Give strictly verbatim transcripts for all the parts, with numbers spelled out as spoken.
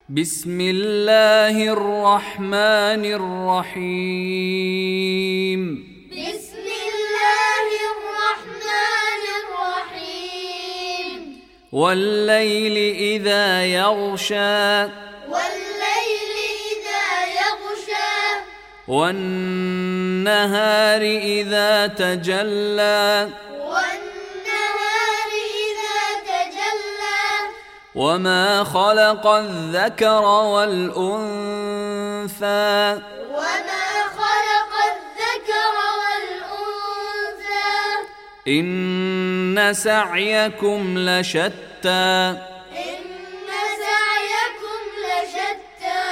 بسم الله الرحمن الرحيم. بسم الله الرحمن الرحيم. والليل إذا يغشى والليل إذا يغشى والنهار إذا تجلى والنهار إذا تجلى وما خلق الذكر والأنثى وما خلق الذكر والأنثى إن سعيكم لشتى إن سعيكم لشتى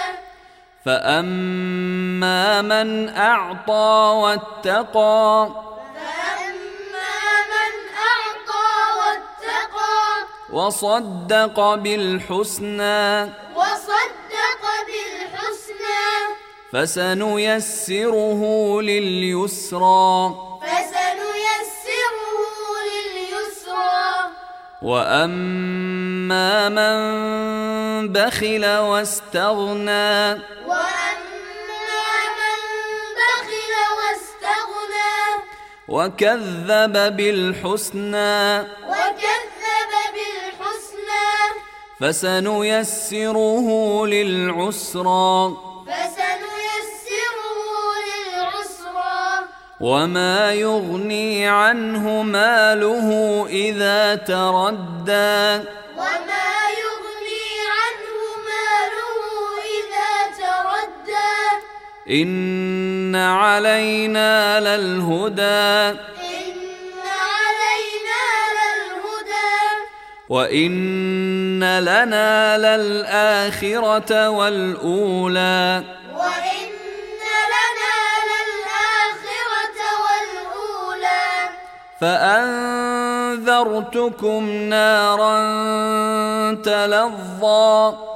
فأما من أعطى واتقى فأما من أعطى واتقى وصدق بالحسنى وصدق بالحسنى فسنيسره لليسرى فسنيسره لليسرى وأما من بخل واستغنى وأما من بخل واستغنى وكذب بالحسنى وكذب بالحسنى فسنيسره للعسرى فسنيسره للعسرى وما يغني عنه ماله إذا تردى وما يغني عنه ماله إذا تردى إن علينا للهدى إن علينا للهدى وإن لنا للآخرة والأولى وإن لنا للآخرة والأولى فأنذرتكم نارا تلظى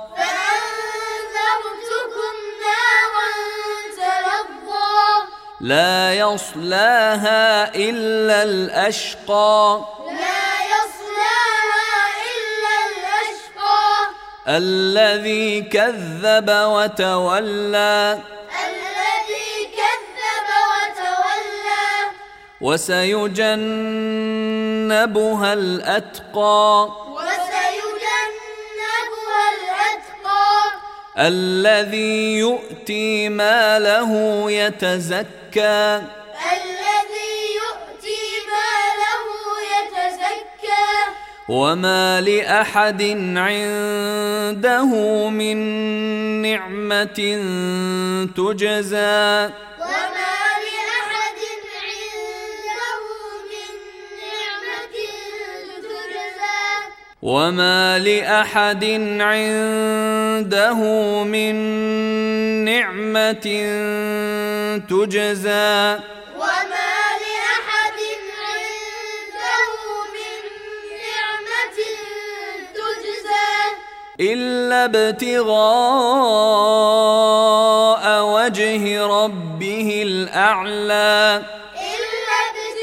فأنذرتكم نارا تلظى لا يصلاها إلا الأشقى لا يصلاها إلا الأشقى الذي كذب وتولى الذي كذب وتولى وسيجنبها الأتقى وسيجنبها الأتقى الذي يؤتي ماله يتزكى الذي يؤتي ماله يتزكى وما لأحد عنده من نعمة تجزى وما لأحد عنده من نعمة تجزى وما لأحد عنده من نعمة تجزى وما لأحد عنده من نعمة تجزى إلا ابتغاء وجه ربه الأعلى إلا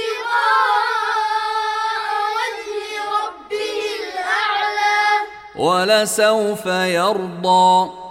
ابتغاء وجه ربه الأعلى ولسوف يرضى